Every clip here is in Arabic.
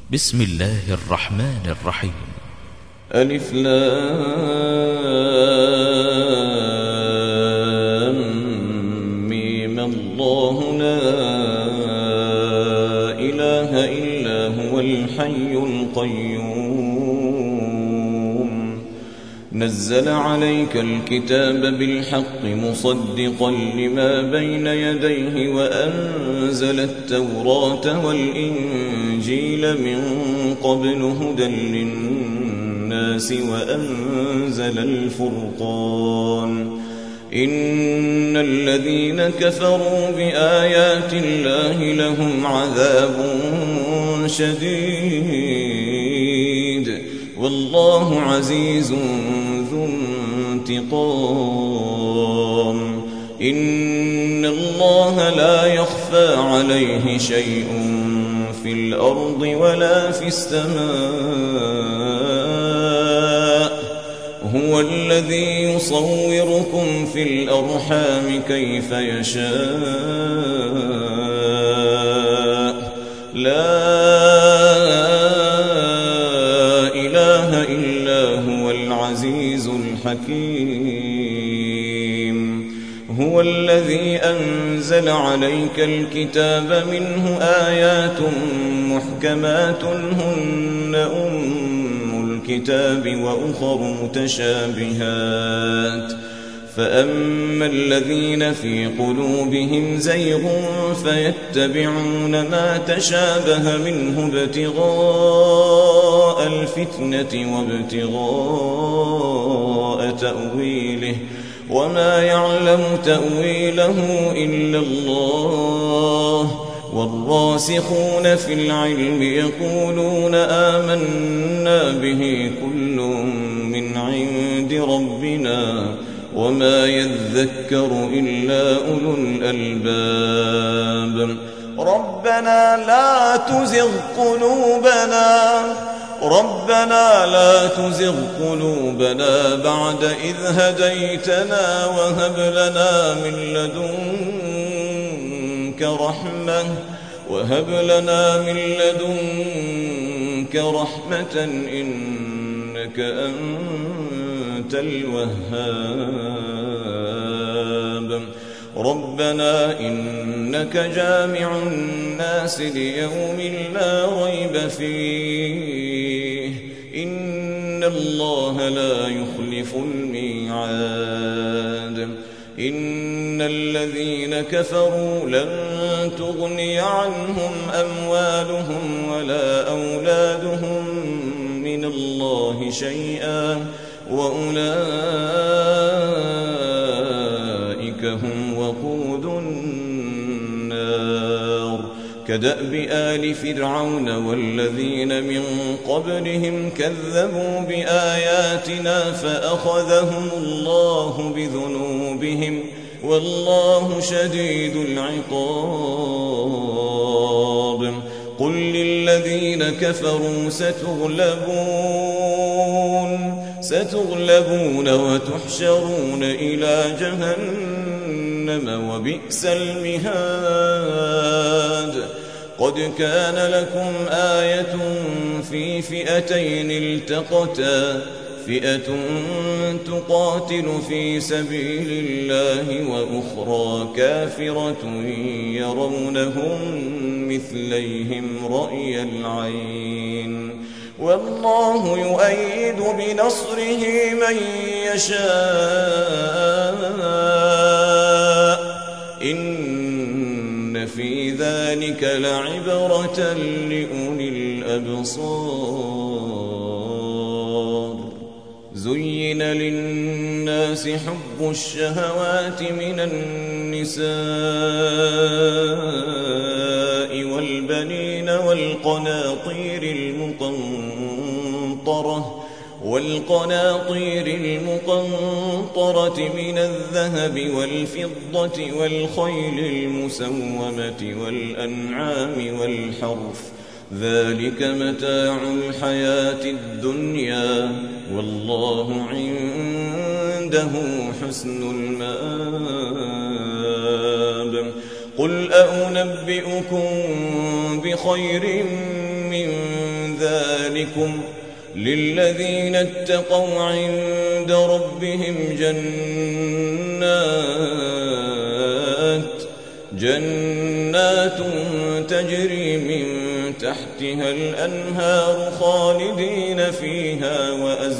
بسم الله الرحمن الرحيم. ألف لام ميم. الله لا إله إلا هو الحي القيوم نزل عليك الكتاب بالحق مصدقا لما بين يديه وأنزل التوراة والإنجيل من قبل هدى للناس وأنزل الفرقان إن الذين كفروا بآيات الله لهم عذاب شديد والله عزيز ذو انتقام إن الله لا يخفى عليه شيء في الأرض ولا في السماء هو الذي يصوركم في الأرحام كيف يشاء لا إله إلا هو العزيز الحكيم هو الذي أنزل عليك الكتاب منه آيات محكمات هن الكتاب وأخر متشابهات فأما الذين في قلوبهم زيغ فيتبعون ما تشابه منه ابتغاء الفتنة وابتغاء تأويله وما يعلم تأويله إلا الله والراسخون في العلم يقولون آمنا به كل من عند ربنا وما يذكر إلا أولو الألباب ربنا لا تزغ قلوبنا بعد إذ هديتنا وهب لنا من لدنك رحمة إنك أنت الوهاب ربنا إنك جامع الناس ليوم لا ريب فيه إن الله لا يخلف الميعاد إن الذين كفروا لن تغني عنهم أموالهم ولا أولادهم من الله شيئا وأولئك هم وقود النار كدأب آل فرعون والذين من قبلهم كذبوا بآياتنا فأخذهم الله بذنوبهم والله شديد العقاب قل للذين كفروا ستغلبون وتحشرون إلى جهنم وبئس المهاد قد كان لكم آية في فئتين التقتا فئة تقاتل في سبيل الله وأخرى كافرة يرونهم مثليهم رأي العين والله يؤيد بنصره من يشاء إن في ذلك لعبرة لأولي الأبصار زين للناس حب الشهوات من النساء والبنين والقناطير المقنطرة من الذهب والفضة والخيل المسومة والأنعام والحرث ذلك متاع الحياة الدنيا والله عنده حسن المآب قل أنبئكم بخير من ذلكم للذين اتقوا عند ربهم جنات تجري من تحتها الأنهار خالدين فيها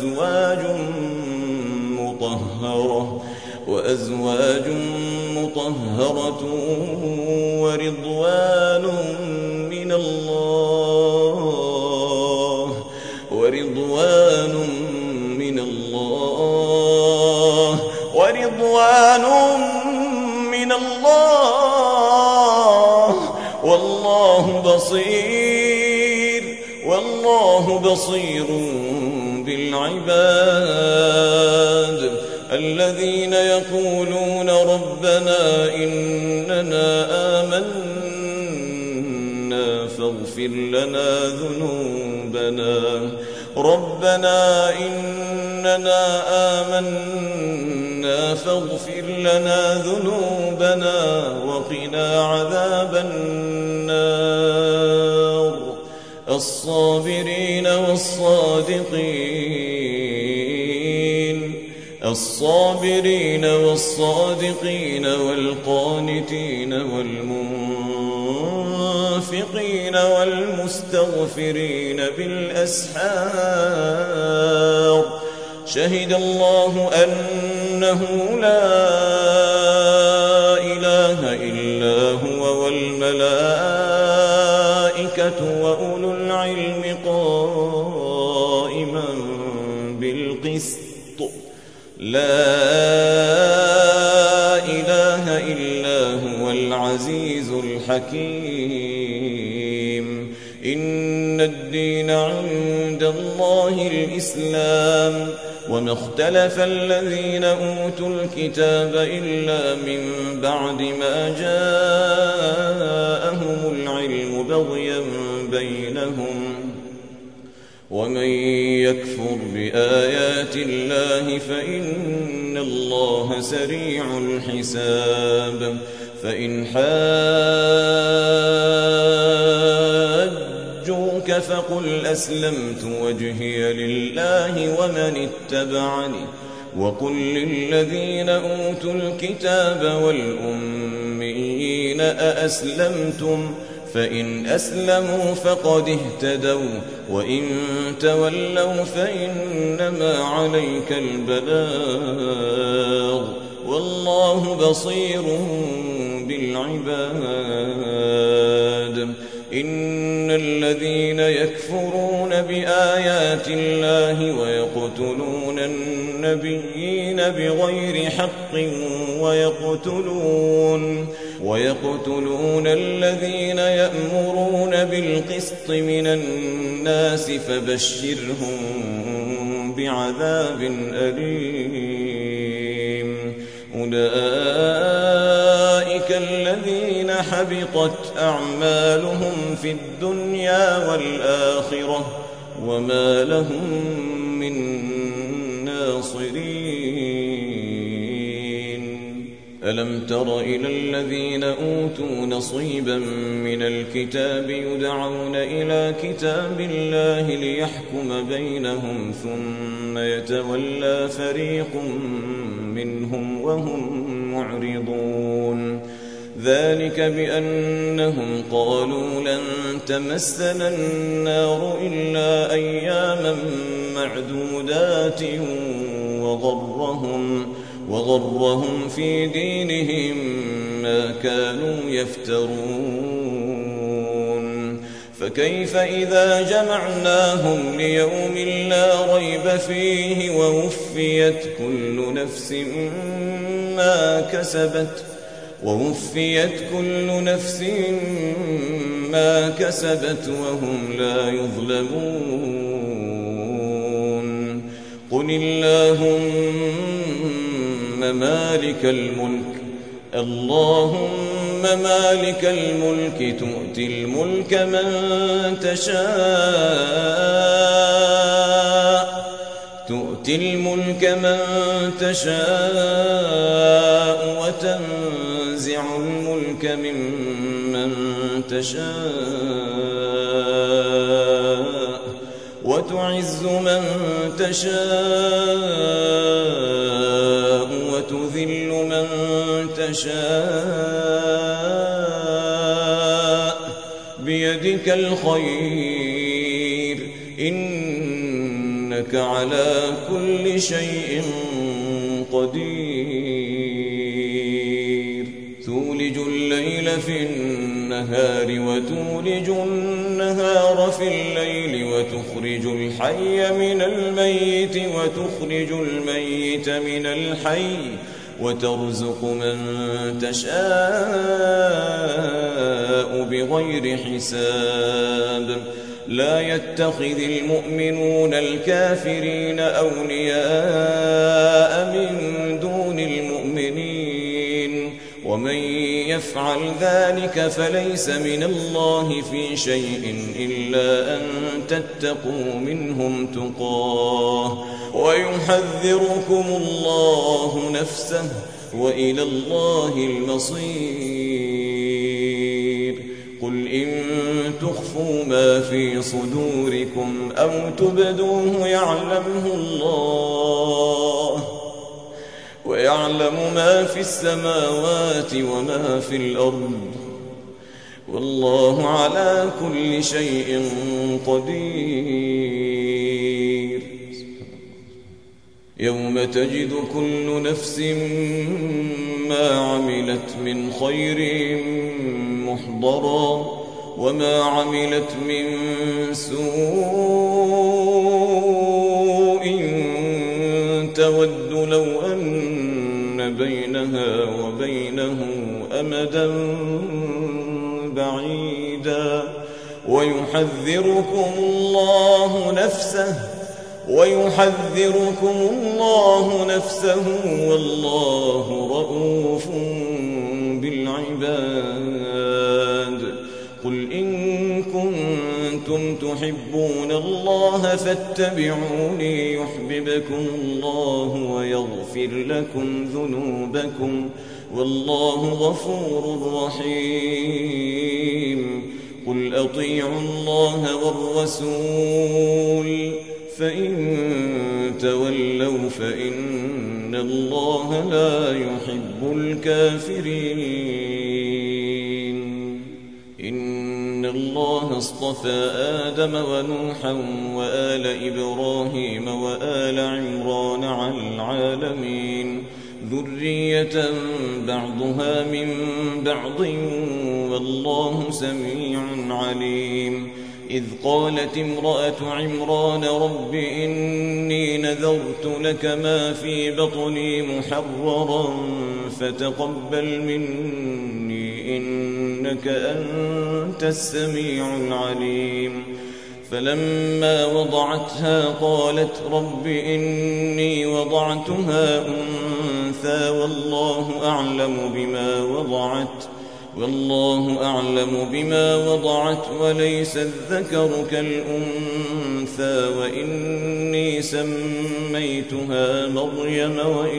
وأزواج مطهرة ورضوان من الله والله بصير بالعباد. الذين يقولون ربنا إننا آمنا فاغفر لنا ذنوبنا وقنا عذاب النار. الصابرين والصادقين والقانتين والمنفقين والمستغفرين بالأسحار. شهد الله أنه لا إله إلا هو والملائكة وأولو العلم قائما بالقسط. لا إله إلا هو العزيز الحكيم. إن الدين عند الله الإسلام وما اختلف الذين أوتوا الكتاب إلا من بعد ما جاءهم العلم بغيا بينهم. ومن يكفر بآيات الله فإن الله سريع الحساب. فإن حاجوك فقل أسلمت وجهي لله ومن اتبعني وقل للذين أوتوا الكتاب والأميين أأسلمتم فإن أسلموا فقد اهتدوا وإن تولوا فإنما عليك البلاغ والله بصير بالعباد. إن الذين يكفرون بآيات الله ويقتلون النبيين بغير حق ويقتلون الذين يأمرون بالقسط من الناس فبشرهم بعذاب أليم. أولئك الذين حبطت أعمالهم في الدنيا والآخرة وما لهم من ناصرين. ألم تر إلى الذين أوتوا نصيبا من الكتاب يدعون إلى كتاب الله ليحكم بينهم ثم يتولى فريق منهم وهم معرضون. ذلك بأنهم قالوا لن تمسنا النار إلا أياما معدودات وغرهم في دينهم ما كانوا يفترون. فكيف إذا جمعناهم ليوم لا ريب فيه ووفيت كل نفس ما كسبت وهم لا يظلمون. قل اللهم مالك الملك تؤتي الملك من تشاء وتنزع الملك ممن تشاء وتعز من تشاء وتذل من تشاء بيدك الخير إنك على كل شيء قدير تولج الليل في النهار وتولج النهار في الليل وتخرج الحي من الميت وتخرج الميت من الحي وترزق من تشاء بغير حساب لا يتخذ المؤمنون الكافرين أولياء من دون المؤمنين ومن يفعل ذلك فليس من الله في شيء إلا أن تتقوا منهم تقاه ويحذركم الله نفسه وإلى الله المصير قل إن تخفوا ما في صدوركم أو تبدوه يعلمه الله ويعلم ما في السماوات وما في الأرض والله على كل شيء قدير يوم تجد كل نفس ما عملت من خير محضرا وما عملت من سوء تود لو أن بينها وبينه أمدا بعيدا ويحذركم الله نفسه والله رؤوف بالعباد قل إن كنتم تحبون الله فاتبعوني يحببكم الله ويغفر لكم ذنوبكم والله غفور رحيم قل أطيعوا الله والرسول فإن تولوا فإن الله لا يحب الكافرين إن الله اصطفى آدم ونوحا وآل إبراهيم وآل عمران على العالمين ذرية بعضها من بعض والله سميع عليم إذ قالت امرأة عمران رب إني نذرت لك ما في بطني محررا فتقبل مني إنك أنت السميع العليم فلما وضعتها قالت رب إني وضعتها أنثى والله أعلم بما وضعت وليس الذكر كالأنثى وإني سميتها مريم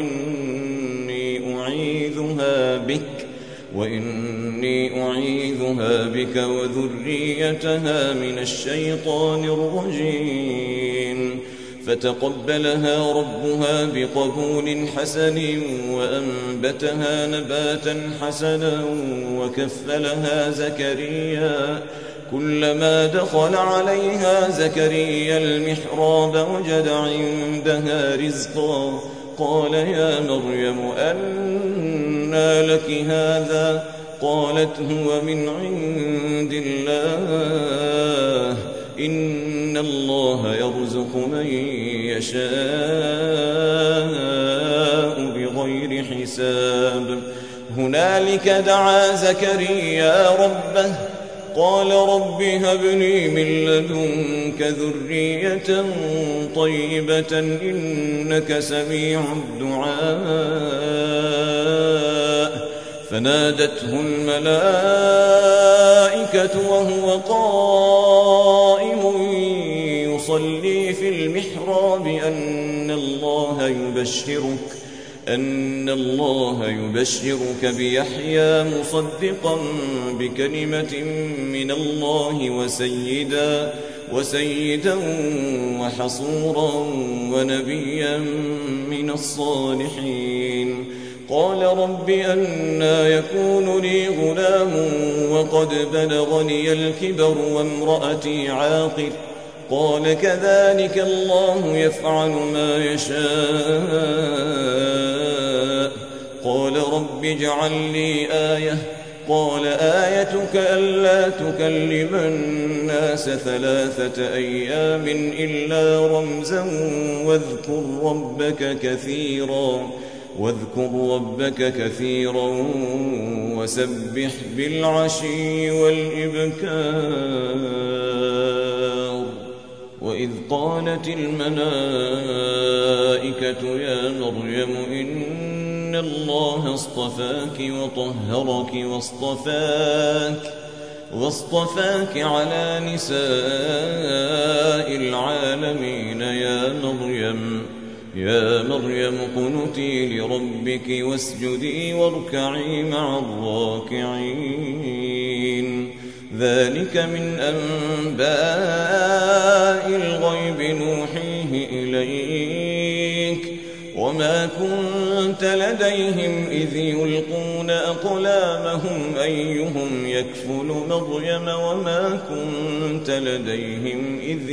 وإني أعيذها بك وذريتها من الشيطان الرجيم فتقبلها ربها بقبول حسن وأنبتها نباتا حسنا وكفلها زكريا كلما دخل عليها زكريا المحراب وجد عندها رزقا قال يا مريم أنى لك هذا قالت هو من عند الله إن الله يرزق من يشاء بغير حساب هنالك دعا زكريا ربه قال رب هب لي من لدنك ذرية طيبة إنك سميع الدعاء فنادته الملائكة وهو قائم يصلي في المحراب أن الله يبشرك بيحيى مصدقا بكلمة من الله وسيدا وحصورا ونبيا من الصالحين. قال رب أنى يكون لي غلام وقد بلغني الكبر وامرأتي عاقر؟ قال كذلك الله يفعل ما يشاء. قال رب اجعل لي آية. قال آيتك ألا تكلم الناس 3 أيام إلا رمزا واذكر ربك كثيرا وسبح بالعشي والإبكار. وإذ قالت الملائكة يا مريم إن الله اصطفاك وطهرك واصطفاك على نساء العالمين. يا مريم قنتي لربك واسجدي واركعي مع الراكعين. ذلك من أنباء الغيب نوحيه إليك وما كنت لديهم إذ يلقون أقلامهم أيهم يكفل مريم وما كنت لديهم إذ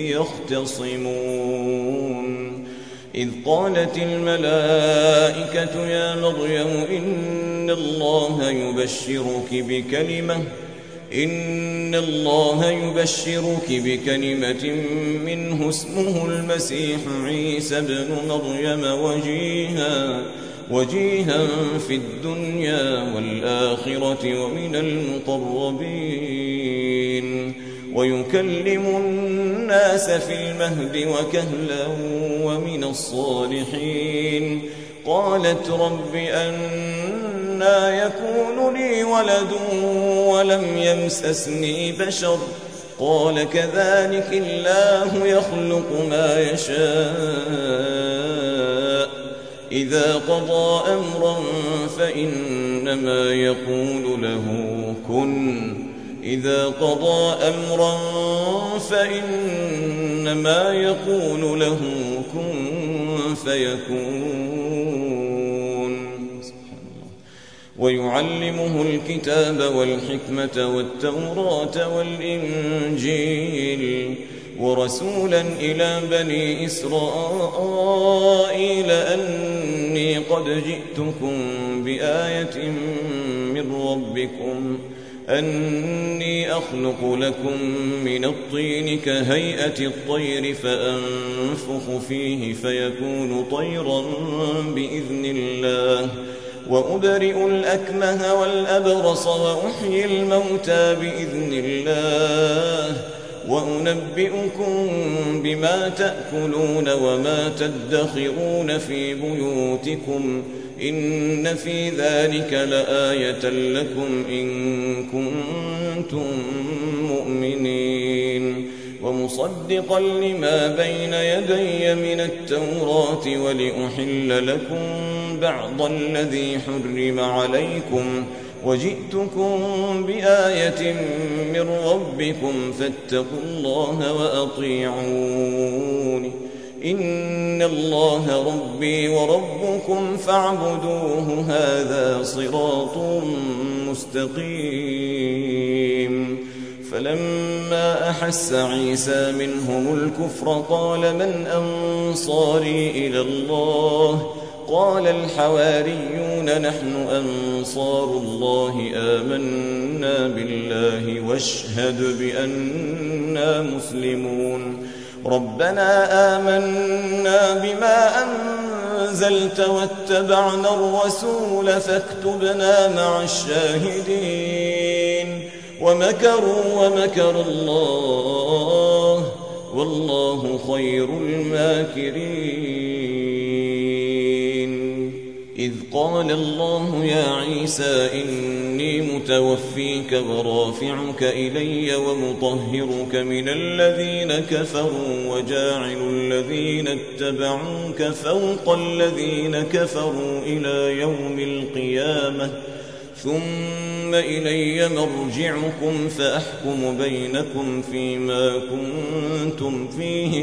يختصمون. إذ قالت الملائكة يا مريم إن الله يبشرك بكلمة منه اسمه المسيح عيسى ابن مريم وجيها في الدنيا والآخرة ومن المقربين ويكلم الناس في المهد وكهلا ومن الصالحين. قالت رب أنى يكون لي ولد ولم يمسسني بشر؟ قال كذلك الله يخلق ما يشاء. إذا قضى أمرا فإنما يقول له كن فيكون. ويعلمه الكتاب والحكمة والتوراة والإنجيل ورسولا إلى بني إسرائيل أني قد جئتكم بآية من ربكم أني أخلق لكم من الطين كهيئة الطير فأنفخ فيه فيكون طيرا بإذن الله وأبرئ الأكمه والأبرص وأحيي الموتى بإذن الله وأنبئكم بما تأكلون وما تدخرون في بيوتكم إن في ذلك لآية لكم إن كنتم مؤمنين. ومصدقا لما بين يدي من التوراة ولأحل لكم بعض الذي حرم عليكم وجئتكم بآية من ربكم فاتقوا الله وأطيعون. إن الله ربي وربكم فاعبدوه هذا صراط مستقيم. فلما أحس عيسى منهم الكفر قال من أنصاري إلى الله؟ قال الحواريون نحن أنصار الله آمنا بالله واشهد بأننا مسلمون. ربنا آمنا بما أنزلت واتبعنا الرسول فاكتبنا مع الشاهدين. ومكروا ومكر الله والله خير الماكرين. إذ قال الله يا عيسى إني متوفيك ورافعك إلي ومطهرك من الذين كفروا وجاعل الذين اتبعوك فوق الذين كفروا إلى يوم القيامة ثم إلي مرجعكم فأحكم بينكم فيما كنتم فيه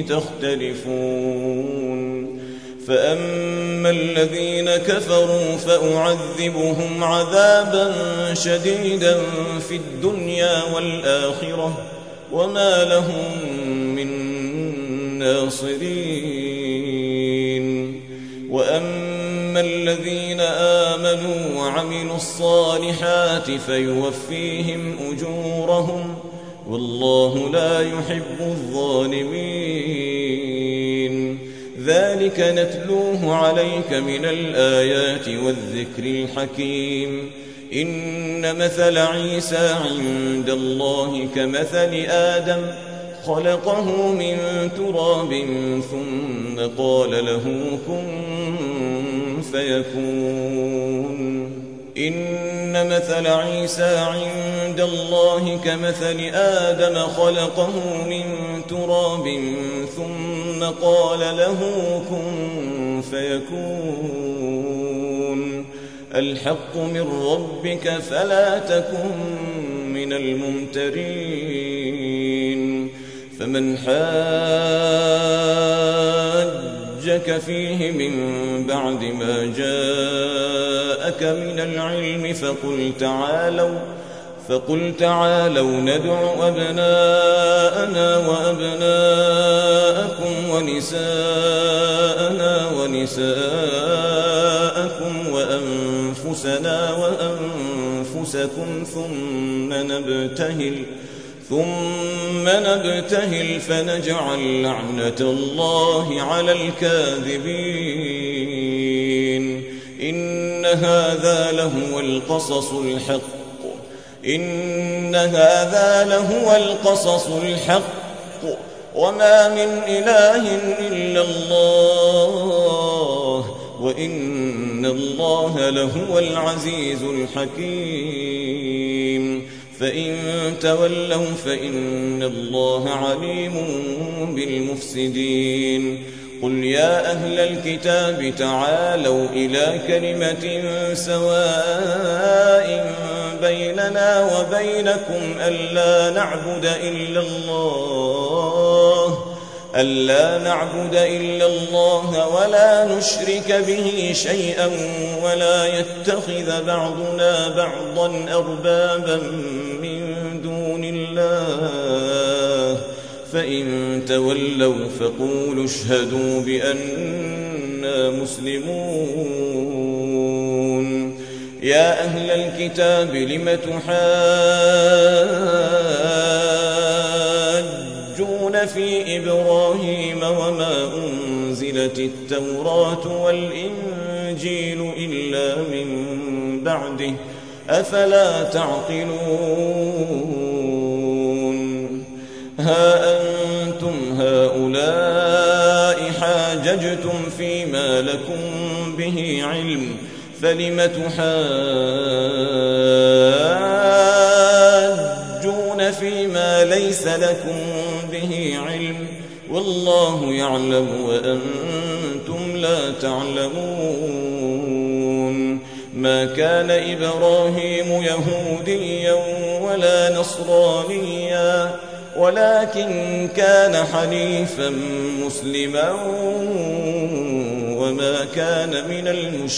تختلفون فأما الذين كفروا فأعذبهم عذابا شديدا في الدنيا والآخرة وما لهم من ناصرين وأما الذين آمنوا وعملوا الصالحات فيوفيهم أجورهم والله لا يحب الظالمين ذلك نتلوه عليك من الآيات والذكر الحكيم إن مثل عيسى عند الله كمثل آدم خلقه من تراب ثم قال له كن فيكون إن مثل عيسى عند الله كمثل آدم خلقه من تراب ثم قال له كن فيكون الحق من ربك فلا تكن من الممترين فمن حاجك فيه من بعد ما جاءك من العلم فقل تعالوا ندع أبناءنا وأبناءكم ونساءنا ونساءكم وأنفسنا وأنفسكم ثم نبتهل فنجعل لعنة الله على الكاذبين إن هذا لهو القصص الحق وما من إله إلا الله وإن الله لهو العزيز الحكيم فإن تولوا فإن الله عليم بالمفسدين قل يا أهل الكتاب تعالوا إلى كلمة سواء بيننا وبينكم ألا نعبد إلا الله ولا نشرك به شيئا ولا يتخذ بعضنا بعضا أربابا من دون الله فإن تولوا فقولوا اشهدوا بأننا مسلمون يا أهل الكتاب لم تحاجون في إبراهيم وما أنزلت التوراة والإنجيل إلا من بعده أفلا تعقلون ها أنتم هؤلاء حاججتم فيما لكم به علم فلم تحاجون فيما ليس لكم به علم والله يعلم وأنتم لا تعلمون ما كان إبراهيم يهوديا ولا نصرانيا ولكن كان حنيفا مسلما وما كان من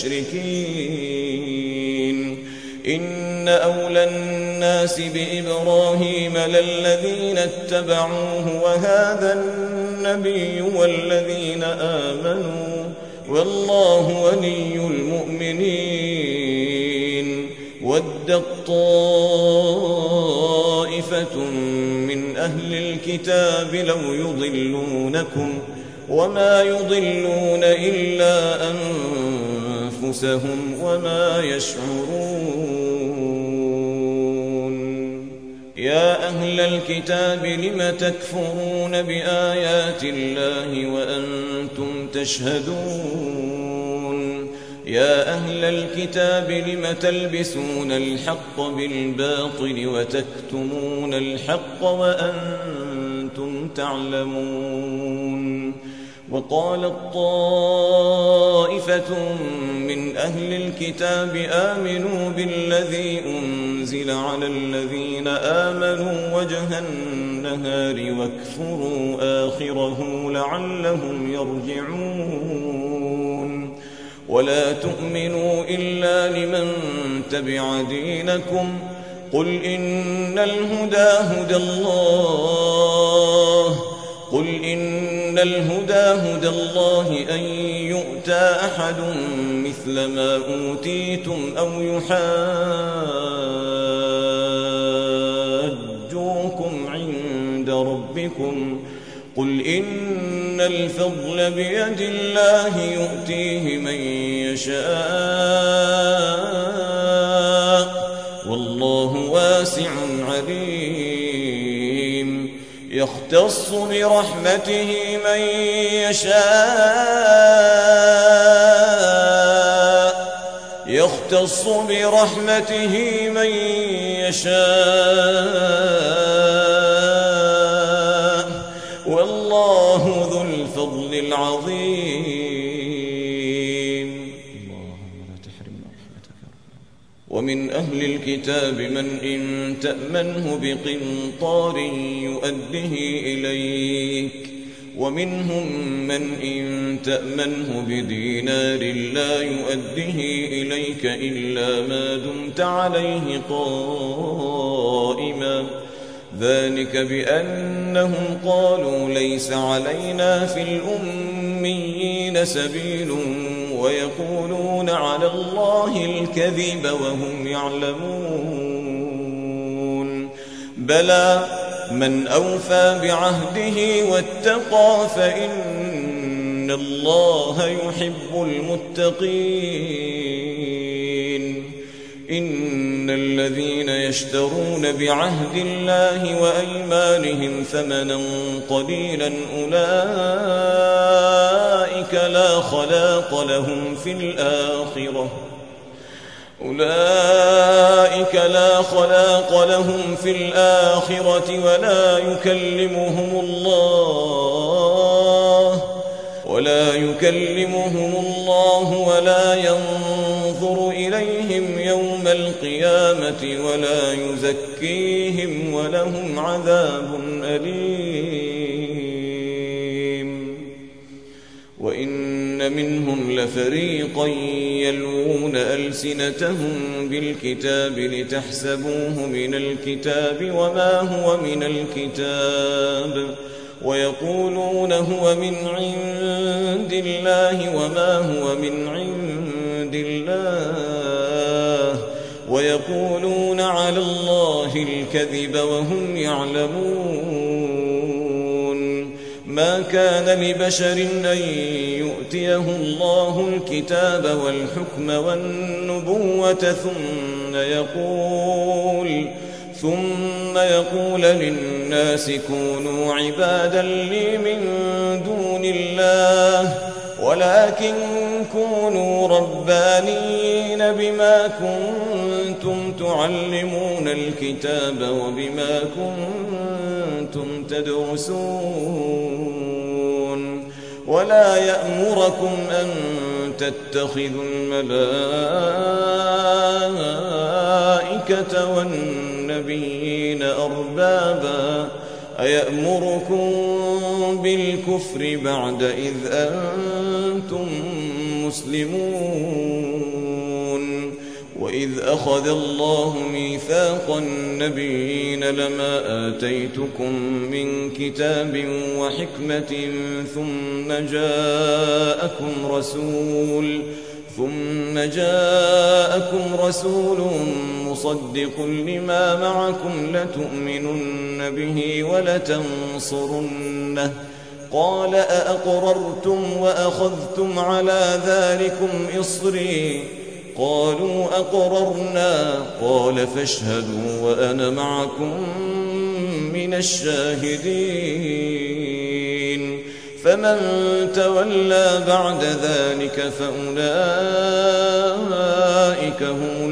المشركين إن أولى الناس بإبراهيم للذين اتبعوه وهذا النبي والذين آمنوا والله ولي المؤمنين ودت طائفة من أهل الكتاب لو يضلونكم وما يضلون إلا أنفسهم وما يشعرون يا أهل الكتاب لم تكفرون بآيات الله وأنتم تشهدون يا أهل الكتاب لم تلبسون الحق بالباطل وتكتمون الحق وأنتم تعلمون وقالت طائفة من أهل الكتاب آمنوا بالذي أنزل على الذين آمنوا وجه النهار واكفروا آخره لعلهم يرجعون ولا تؤمنوا إلا لمن تبع دينكم قل إن الهدى هدى الله أن يؤتى أحد مثل ما أوتيتم أو يحاجوكم عند ربكم قل إن الفضل بيد الله يؤتيه من يشاء والله واسع عليم يختص برحمته من يشاء والله ذو الفضل العظيم اللهم لا تحرمنا رحمتك. ومن أهل الكتاب من إن تأمنه بقنطار يؤده إليك ومنهم من إن تأمنه بدينار لا يؤده إليك إلا ما دمت عليه قائما ذلك بأنهم قالوا ليس علينا في الأميين سبيل ويقولون على الله الكذب وهم يعلمون بلى من أوفى بعهده واتقى فإن الله يحب المتقين إن الذين يشترون بعهد الله وأيمانهم ثمنا قليلا أولئك لا خلاق لهم في الآخرة ولا يكلمهم الله ولا ينظر إليهم يوم القيامة ولا يزكيهم ولهم عذاب أليم وإن منهم لفريقا يلوون ألسنتهم بالكتاب لتحسبوه من الكتاب وما هو من الكتاب ويقولون هو من عند الله وما هو من عند الله ويقولون على الله الكذب وهم يعلمون ما كان لبشر أن يؤتيه الله الكتاب والحكم والنبوة ثم يقول للناس كونوا عبادا لي من دون الله ولكن كونوا ربانيين بما كنتم تعلمون الكتاب وبما كنتم تدرسون ولا يأمركم أن تتخذوا الملائكة والنبيين أربابا أيأمركم بالكفر بعد إذ أنتم مسلمون وإذ أخذ الله ميثاق النبيين لما آتيتكم من كتاب وحكمة ثم جاءكم رسول مصدق لما معكم لتؤمنن به ولتنصرنه قال أأقررتم وأخذتم على ذلكم إصري قالوا أقررنا قال فاشهدوا وأنا معكم من الشاهدين فمن تولى بعد ذلك فأولئك هم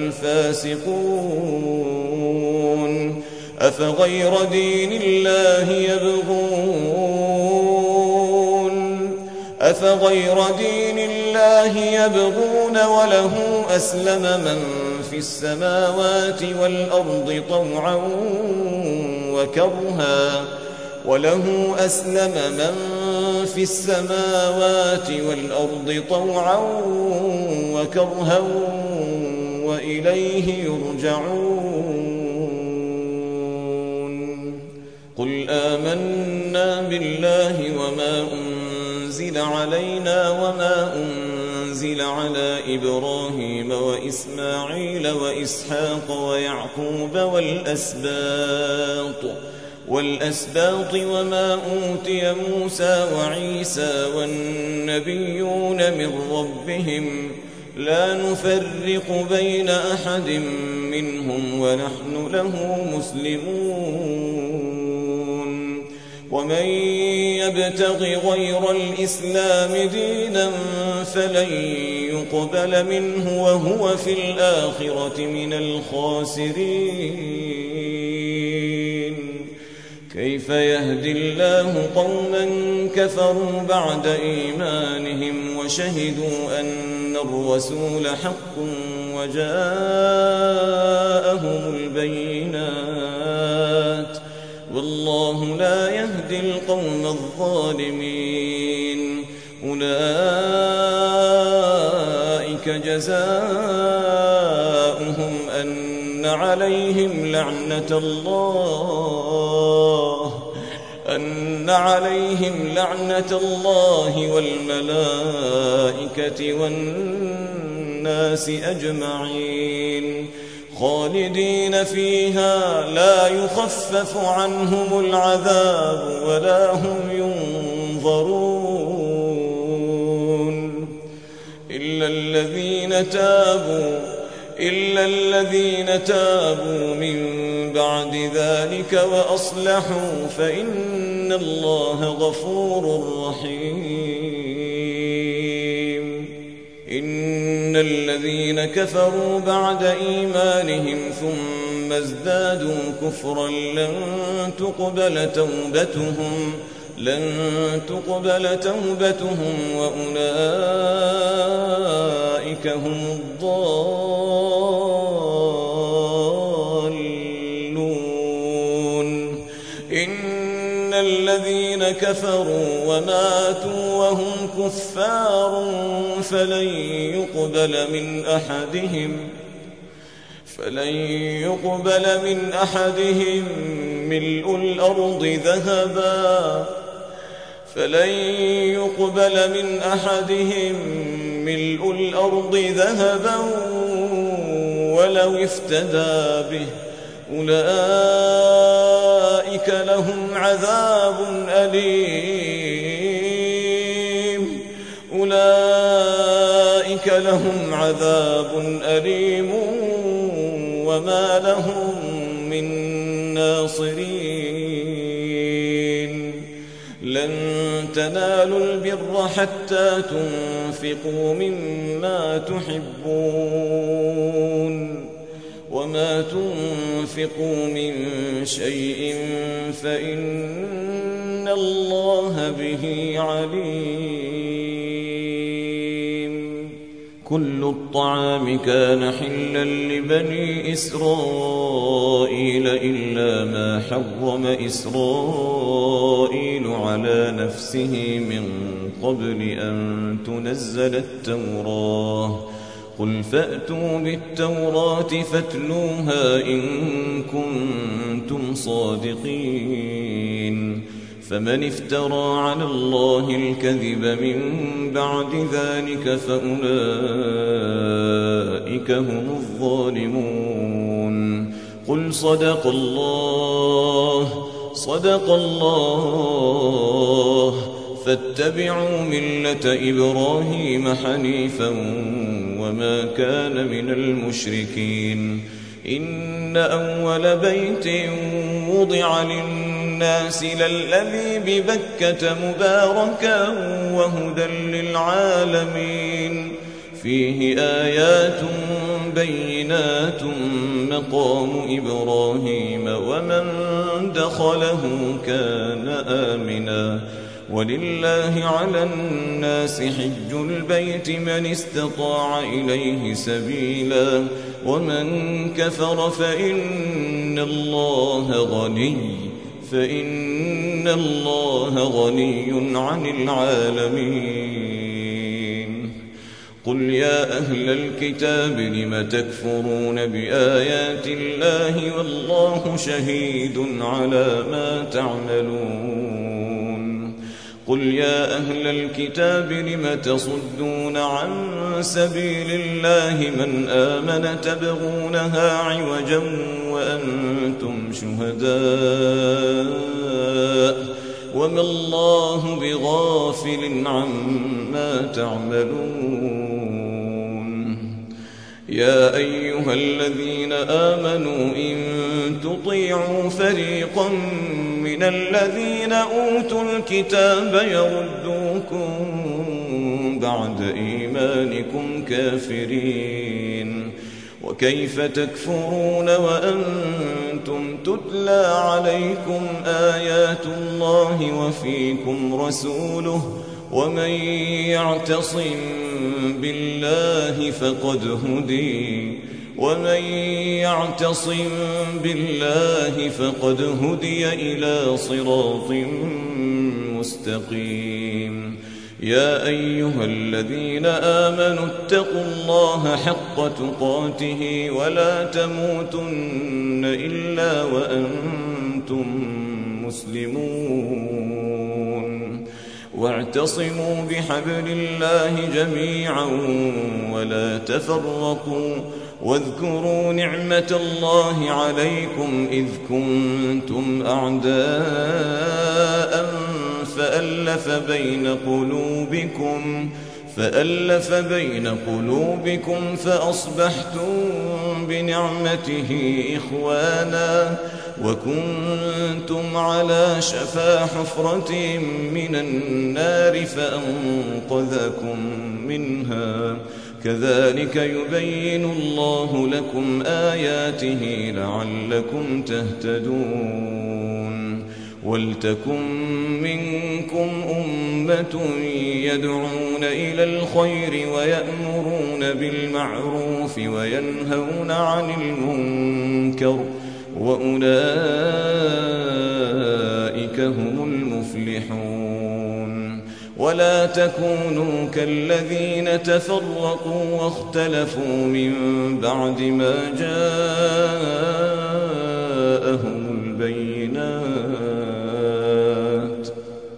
الفاسقون أفغير دين الله يبغون أفغير دين الله يبغون وله أسلم من في السماوات والأرض طوعا وكرها وإليه يرجعون قل آمنا بالله وما أنزل علينا وما أنزل على إبراهيم وإسماعيل وإسحاق ويعقوب والأسباط وما أوتي موسى وعيسى والنبيون من ربهم لا نفرق بين أحد منهم ونحن له مسلمون ومن يبتغ غير الإسلام دينا فلن يقبل منه وهو في الآخرة من الخاسرين كيف يهدي الله قوما كفروا بعد إيمانهم وشهدوا أن الرسول حق وجاءهم البينات والله لا يهدي القوم الظالمين أولئك جزاؤهم أن عليهم لعنة الله والملائكة والناس أجمعين خالدين فيها لا يخفف عنهم العذاب ولا هم ينظرون إلا الذين تابوا من بعد ذلك وأصلحوا فإن الله غفور رحيم إن الذين كفروا بعد إيمانهم ثم ازدادوا كفرا لن تقبل توبتهم وأولئك هم الضالون إن الذين كفروا وماتوا وهم كفار فلن يقبل من أحدهم ملء الأرض ذهبا ولو افتدى به أولئك لهم عذاب أليم وما لهم من ناصرين لن تنالوا البر حتى تنفقوا مما تحبون وما تنفقوا من شيء فإن الله به عليم كل الطعام كان حلا لبني إسرائيل إلا ما حرم إسرائيل على نفسه من قبل أن تنزل التوراة قل فأتوا بالتوراة فاتلوها إن كنتم صادقين فمن افترى على الله الكذب من بعد ذلك فأولئك هم الظالمون قل صدق الله فاتبعوا ملة إبراهيم حنيفا وما كان من المشركين إن أول بيت وضع للناس للذي ببكة مباركا وهدى للعالمين فيه آيات بينات مقام إبراهيم ومن دخله كان آمنا ولله على الناس حج البيت من استطاع إليه سبيلا ومن كفر فإن الله غني عن العالمين. قل يا أهل الكتاب لم تكفرون بآيات الله والله شهيد على ما تعملون. قل يا أهل الكتاب لم تصدون عن سبيل الله من آمن تبغونها عوجا وأنتم شهداء وما الله بغافل عما تعملون. يا أيها الذين آمنوا إن تطيعوا فريقا من الذين أوتوا الكتاب يردوكم بعد إيمانكم كافرين وكيف تكفرون وأنتم تتلى عليكم آيات الله وفيكم رسوله ومن يعتصم بالله فقد هدي إلى صراط مستقيم. يا أيها الذين آمنوا اتقوا الله حق تقاته ولا تموتن إلا وأنتم مسلمون واعتصموا بحبل الله جميعا ولا تفرقوا واذكروا نعمة الله عليكم إذ كنتم أعداء فألف بين قلوبكم فأصبحتم بنعمته إخوانا وكنتم على شفا حفرة من النار فأنقذكم منها كذلك يبين الله لكم آياته لعلكم تهتدون. ولتكن منكم أمة يدعون إلى الخير ويأمرون بالمعروف وينهون عن المنكر وأولئك هم المفلحون. ولا تكونوا كالذين تفرقوا واختلفوا من بعد ما جاءهم البينات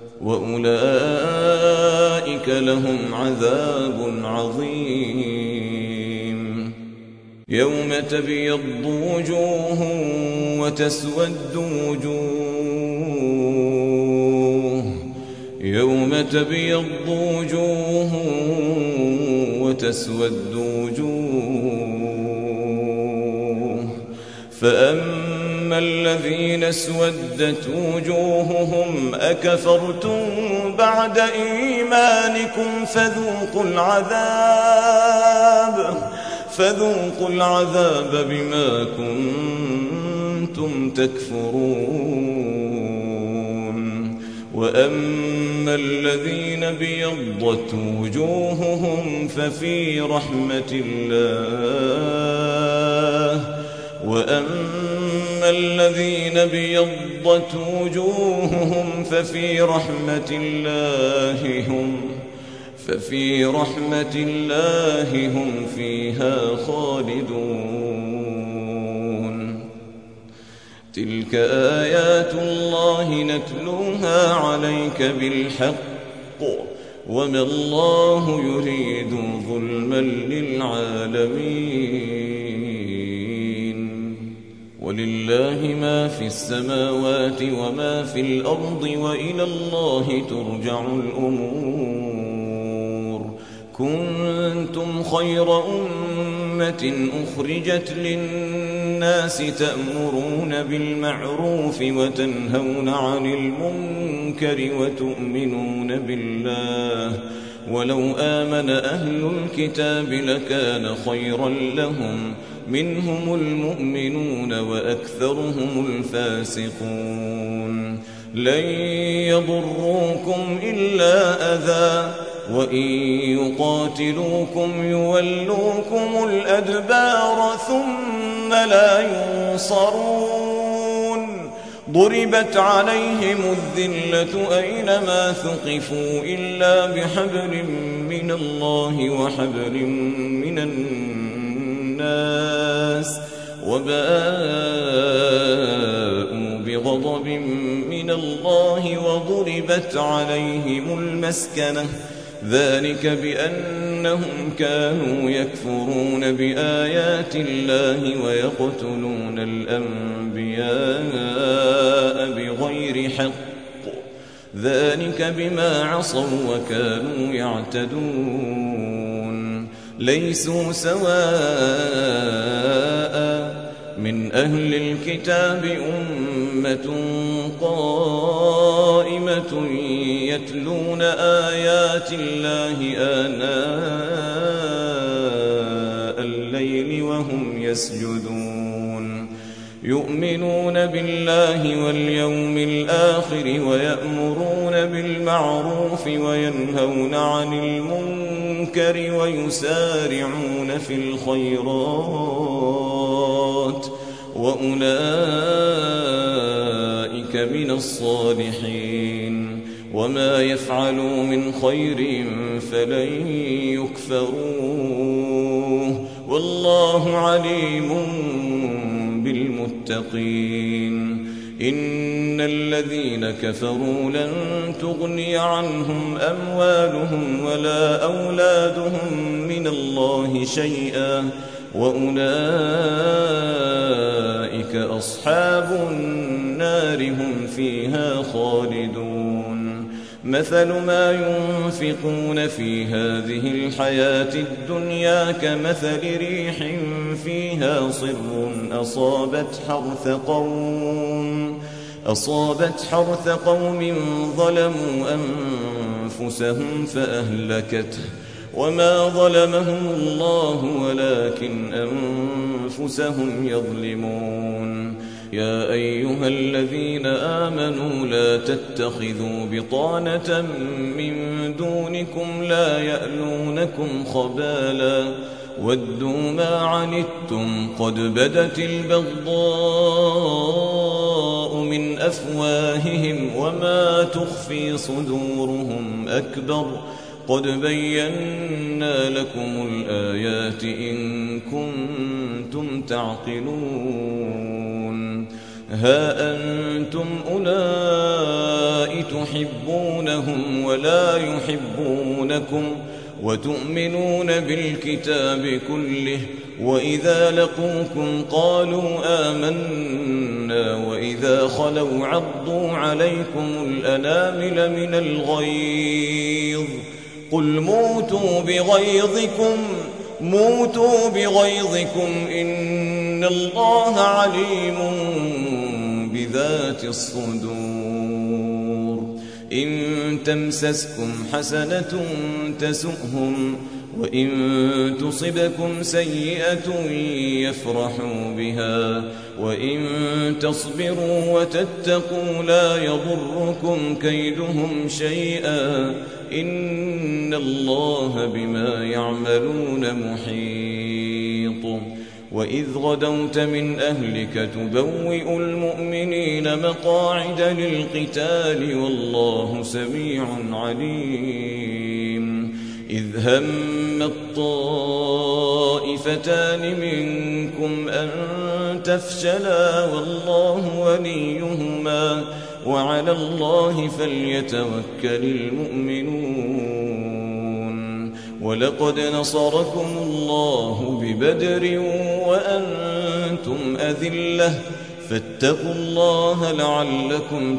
وأولئك لهم عذاب عظيم. يوم تبيض وجوه وتسود وجوه فأما الذين اسودت وجوههم أكفرتم بعد إيمانكم فذوقوا العذاب بما كنتم تكفرون. وأما الذين بيضت وجوههم ففي رحمة الله هم فيها خالدون. تلك آيات الله نتلوها عليك بالحق وما الله يريد ظلما للعالمين. ولله ما في السماوات وما في الأرض وإلى الله ترجع الأمور. كنتم خير أمة أخرجت للناس تأمرون بالمعروف وتنهون عن المنكر وتؤمنون بالله ولو آمن أهل الكتاب لكان خيرا لهم منهم المؤمنون وأكثرهم الفاسقون. لن يضروكم إلا أذى وإن يقاتلوكم يولوكم الأدبار ثم لا ينصرون ضربت عليهم الذلة أينما ثقفوا إلا بحبل من الله وحبل من الناس وباءوا بغضب من الله وضربت عليهم المسكنة ذلك بأنهم كانوا يكفرون بآيات الله ويقتلون الأنبياء بغير حق ذلك بما عصوا وكانوا يعتدون ليسوا سواء من أهل الكتاب أمة قائمة يتلون آيات الله آناء الليل وهم يسجدون يؤمنون بالله واليوم الآخر ويأمرون بالمعروف وينهون عن المنكر ويسارعون في الخيرات وأولئك من الصالحين وما يفعلوا من خير فلن يكفروه والله عليم بالمتقين إن الذين كفروا لن تغني عنهم أموالهم ولا أولادهم من الله شيئا وأولئك أصحاب النار هم فيها خالدون مثل ما ينفقون في هذه الحياة الدنيا كمثل ريح فيها صر أصابت حرث قوم ظلموا أنفسهم فأهلكته وما ظلمهم الله ولكن أنفسهم يظلمون يا أيها الذين آمنوا لا تتخذوا بطانة من دونكم لا يألونكم خبالا ودوا ما عنتم قد بدت البغضاء من أفواههم وما تخفي صدورهم أكبر قد بينا لكم الآيات إن كنتم تعقلون ها أنتم أولئك تحبونهم ولا يحبونكم وتؤمنون بالكتاب كله وإذا لقوكم قالوا آمنا وإذا خلوا عضوا عليكم الأنامل من الغيظ قل موتوا بغيظكم إن الله عليم بذات الصدور إن تمسسكم حسنة تسؤهم وإن تصبكم سيئة يفرحوا بها وإن تصبروا وتتقوا لا يضركم كيدهم شيئا إن الله بما يعملون محيط وإذ غدوت من أهلك تبوئ المؤمنين مقاعد للقتال والله سميع عليم إذ هم الطائفتان منكم أن تفشلا والله وليهما وعلى الله فليتوكل المؤمنون ولقد نصركم الله ببدر وأنتم أذلة فاتقوا الله لعلكم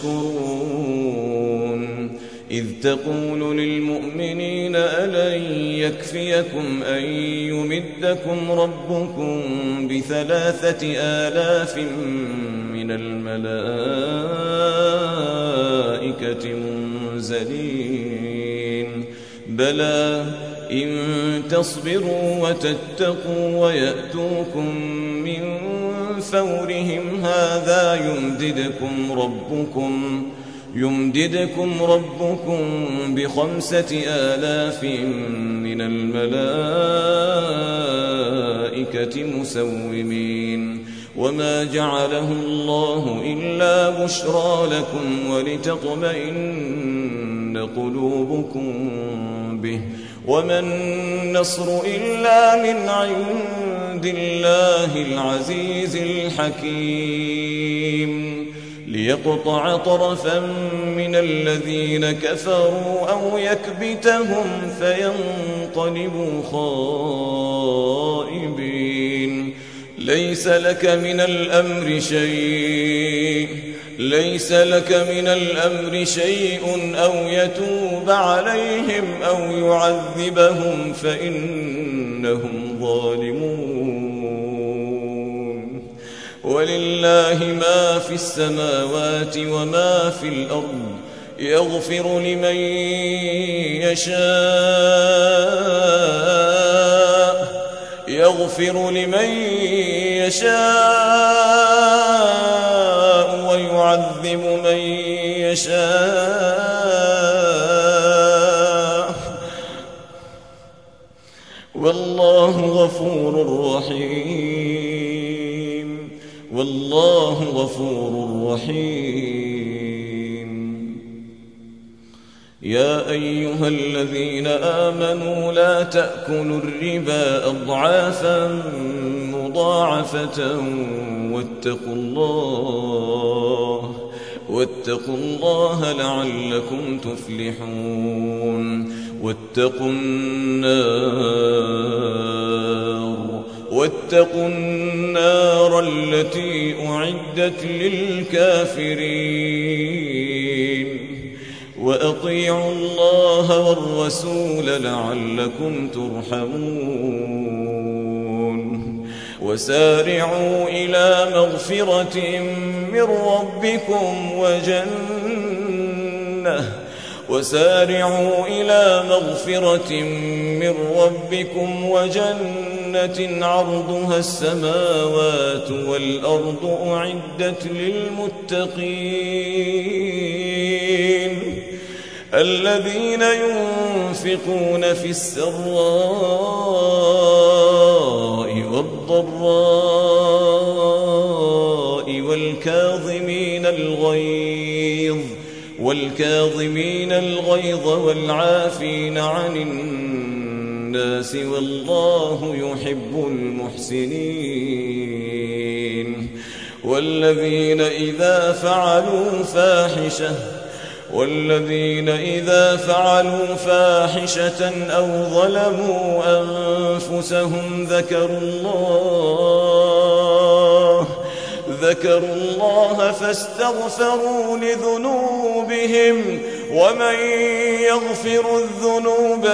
تشكرون إذ تقول للمؤمنين ألن يكفيكم أن يمدكم ربكم ب3,000 من الملائكة منزلين بلى إن تصبروا وتتقوا ويأتوكم من فورهم هذا يمددكم ربكم ب5000 من الملائكة مسومين وما جعله الله إلا بشرى لكم ولتطمئن قلوبكم به وما النصر إلا من عند الله العزيز الحكيم ليقطع طرفا من الذين كفروا أو يكبتهم فينقلبوا خائبين ليس لك من الأمر شيء أو يتوب عليهم أو يعذبهم فإنهم ظالمون ولله ما في السماوات وما في الأرض يغفر لمن يشاء ويعذب من يشاء والله غفور رحيم يا أيها الذين آمنوا لا تأكلوا الربا أضعافا مضاعفة واتقوا الله لعلكم تفلحون واتقوا النار التي أعدت للكافرين وأطيعوا الله والرسول لعلكم ترحمون وسارعوا إلى مغفرة من ربكم وجنة عرضها السماوات والأرض أعدت للمتقين الذين ينفقون في السراء والضراء والكاظمين الغيظ والعافين عن الناس والله يحب المحسنين والذين إذا فعلوا فاحشة أو ظلموا أنفسهم ذكروا الله فاستغفروا لذنوبهم ومن يغفر الذنوب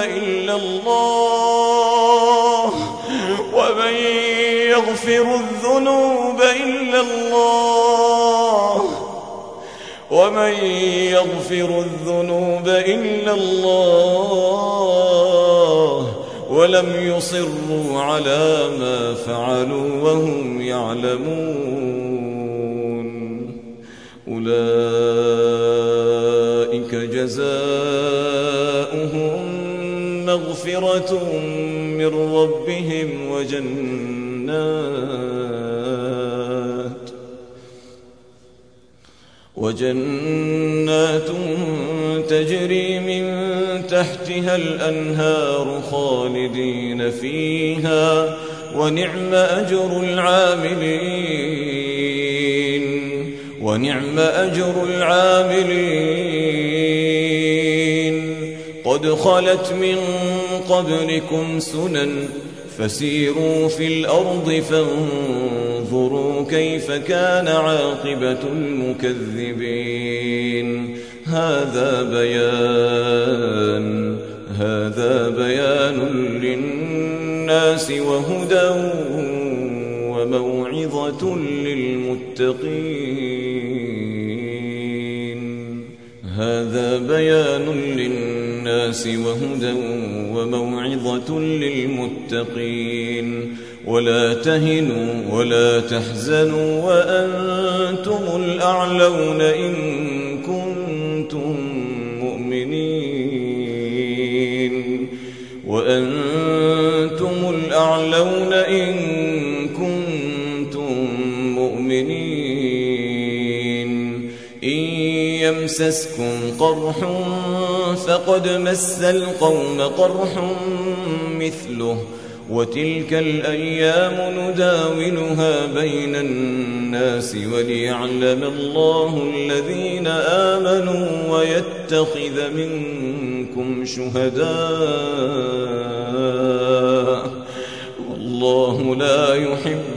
إلا الله ولم يصروا على ما فعلوا وهم يعلمون أولئك جزاؤهم مغفرة من ربهم وجنات تجري من تحتها الأنهار خالدين فيها ونعم أجر العاملين قد خلت من قبلكم سنن فسيروا في الأرض فانظروا كيف كان عاقبة المكذبين هذا بيان للناس وهدى وموعظة للمتقين للناس وهدى وموعظة للمتقين. ولا تهنوا ولا تحزنوا وأنتم الأعلون إن كنتم مؤمنين وأنتم الأعلون إن كنتم مؤمنين. إن يمسسكم قرح فقد مس القوم قرح مثله وتلك الأيام نداولها بين الناس وليعلم الله الذين آمنوا ويتخذ منكم شهداء والله لا يحب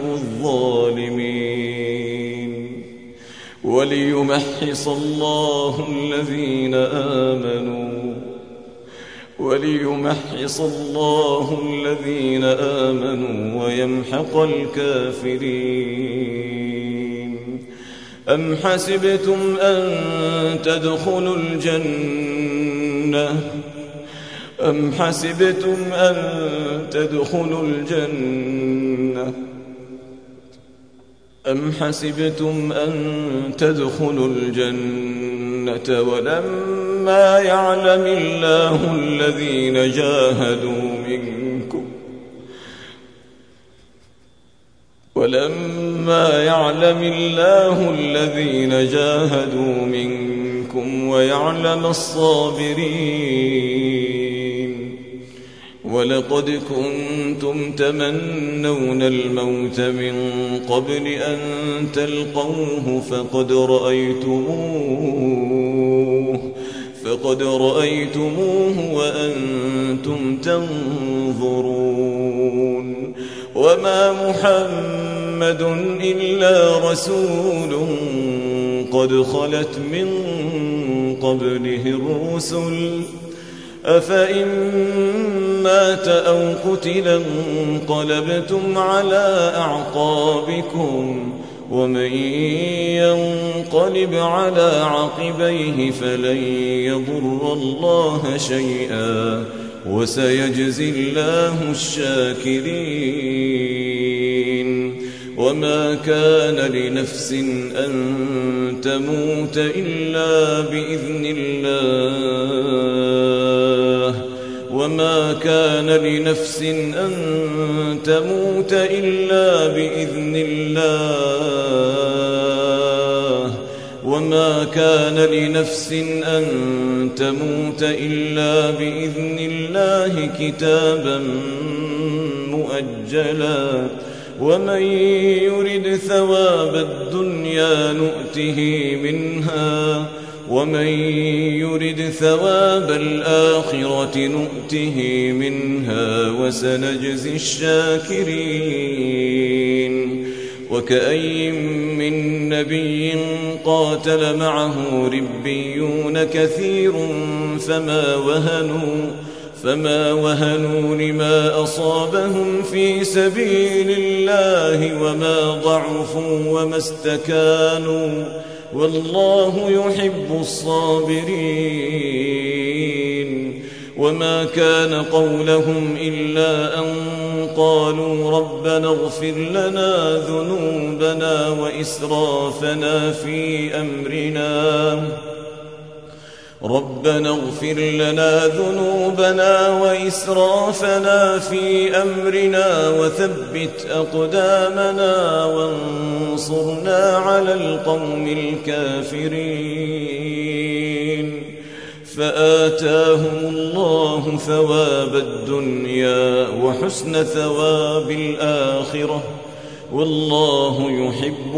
الظالمين. وليمحص الله الذين آمنوا ويمحق الكافرين. أم حسبتم أن تدخلوا الجنة ولما يعلم الله الذين جاهدوا منكم ويعلم الصابرين. ولقد كنتم تمنون الموت من قبل أن تلقوه فقد رأيتموه وأنتم تنظرون. وما محمد إلا رسول قد خلت من قبله الرسل أفإن مات أو قتل انقلبتم على أعقابكم ومن ينقلب على عقبيه فلن يضر الله شيئا وسيجزي الله الشاكرين. وما كان لنفس أن تموت إلا بإذن الله وما كان لنفس أن تموت إلا بإذن الله كتابا مؤجلا. ومن يرد ثواب الدنيا نؤته منها ومن يرد ثواب الآخرة نؤته منها وسنجزي الشاكرين. وكأي من نبي قاتل معه ربيون كثير فما وهنوا لما أصابهم في سبيل الله وما ضعفوا وما استكانوا والله يحب الصابرين. وما كان قولهم إلا أن قالوا ربنا اغفر لنا ذنوبنا وإسرافنا في أمرنا وثبت أقدامنا وانصرنا على القوم الكافرين. فآتاهم الله ثواب الدنيا وحسن ثواب الآخرة والله يحب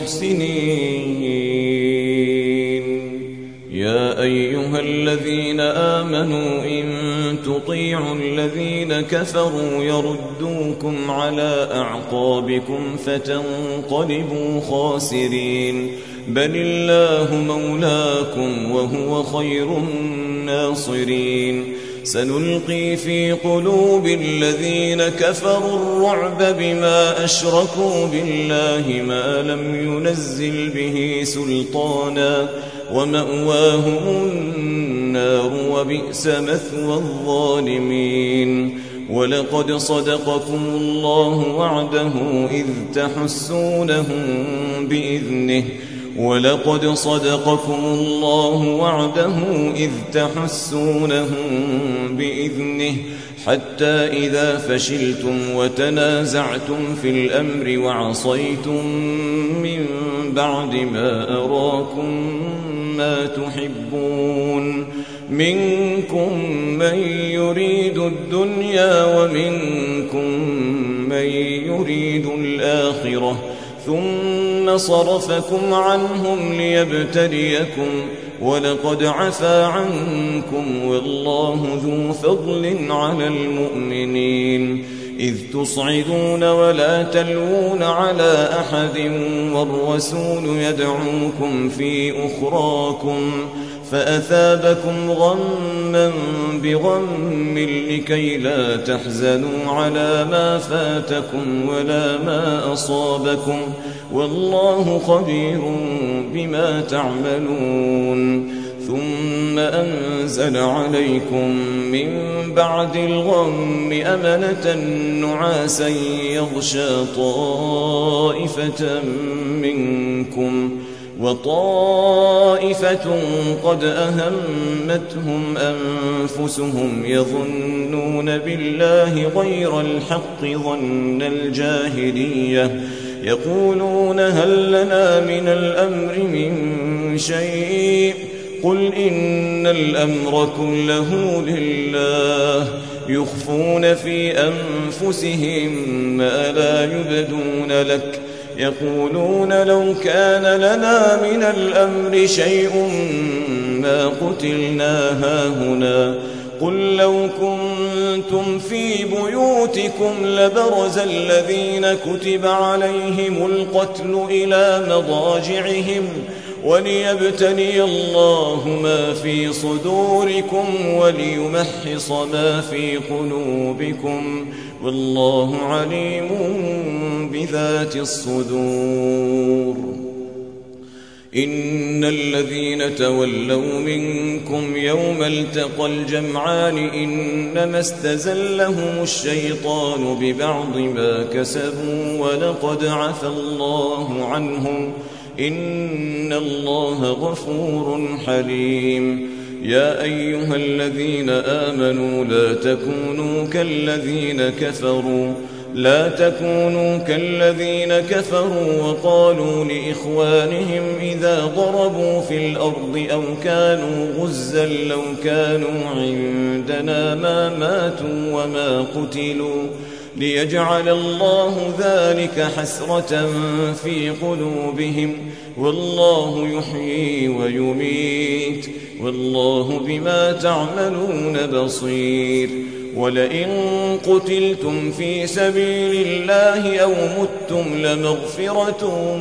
المحسنين. يا أيها الذين آمنوا إن تطيعوا الذين كفروا يردوكم على أعقابكم فتنقلبوا خاسرين. بل الله مولاكم وهو خير الناصرين. سنلقي في قلوب الذين كفروا الرعب بما أشركوا بالله ما لم ينزل به سلطانا ومأواهم النار وبئس مثوى الظالمين. ولقد صدقكم الله وعده إذ تحسونهم بإذنه حتى إذا فشلتم وتنازعتم في الأمر وعصيتم من بعد ما أراكم ما تحبون منكم من يريد الدنيا ومنكم من يريد الآخرة ثم صرفكم عنهم ليبتليكم ولقد عفا عنكم والله ذو فضل على المؤمنين. إذ تصعدون ولا تلوون على أحد والرسول يدعوكم في أخراكم فأثابكم غما بغم لكي لا تحزنوا على ما فاتكم ولا ما أصابكم والله خبير بما تعملون. ثم أنزل عليكم من بعد الغم أمنة نعاسا يغشى طائفة منكم وطائفة قد أهمتهم أنفسهم يظنون بالله غير الحق ظن الجاهلية يقولون هل لنا من الأمر من شيء قل إن الأمر كله لله يخفون في أنفسهم ما لا يبدون لك يقولون لو كان لنا من الأمر شيء ما قتلنا هاهنا قل لو كنتم في بيوتكم لبرز الذين كتب عليهم القتل إلى مضاجعهم وليبتلي الله ما في صدوركم وليمحص ما في قلوبكم والله عليم بذات الصدور. إن الذين تولوا منكم يوم التقى الجمعان إنما استزلهم الشيطان ببعض ما كسبوا ولقد عفى الله عنهم إن الله غفور حليم. يا أيها الذين آمنوا لا تكونوا كالذين كفروا وقالوا لإخوانهم إذا ضربوا في الأرض أو كانوا غزا لو كانوا عندنا ما ماتوا وما قتلوا ليجعل الله ذلك حسرة في قلوبهم والله يحيي ويميت والله بما تعملون بصير. ولئن قتلتم في سبيل الله أو متم لمغفرة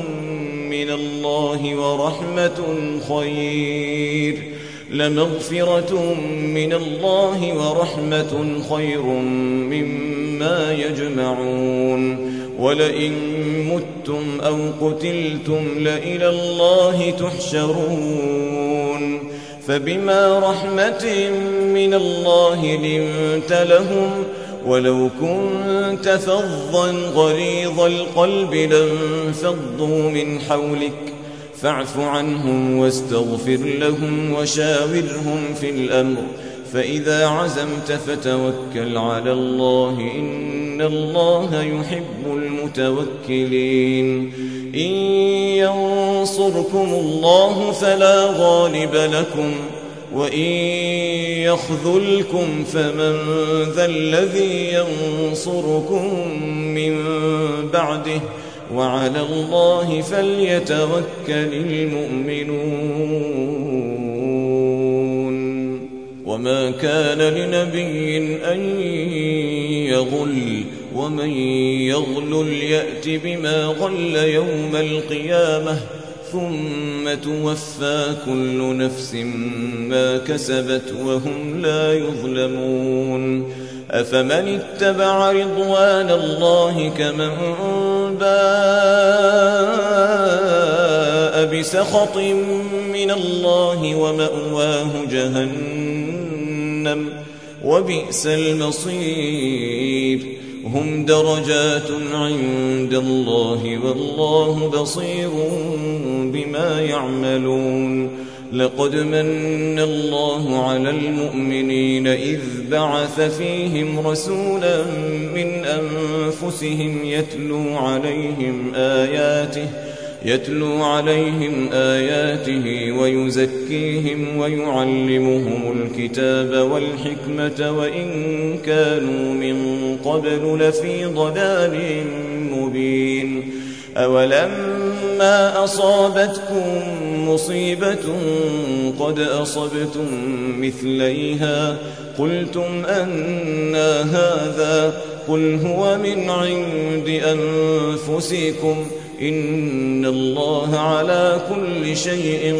من الله ورحمة خير مما يجمعون. ولئن متم أو قتلتم لإلى الله تحشرون. فبما رحمة من الله لنت لهم ولو كنت فظا غليظ القلب لانفضوا من حولك فاعف عنهم واستغفر لهم وشاورهم في الأمر فإذا عزمت فتوكل على الله إن الله يحب المتوكلين. إن ينصركم الله فلا غالب لكم وإن يخذلكم فمن ذا الذي ينصركم من بعده وعلى الله فليتوكل المؤمنون. وما كان لنبي أن يغل ومن يغلل يأت بما غل يوم القيامة ثم توفى كل نفس ما كسبت وهم لا يظلمون. أفمن اتبع رضوان الله كمن باء بسخط من الله ومأواه جهنم وبئس المصير هم درجات عند الله والله بصير بما يعملون لقد من الله على المؤمنين إذ بعث فيهم رسولا من أنفسهم يتلو عليهم آياته ويزكيهم ويعلمهم الكتاب والحكمة وإن كانوا من قبل لفي ضلال مبين أولما أصابتكم مصيبة قد أصبتم مثليها قلتم أنى هذا قل هو من عند أنفسكم إن الله على كل شيء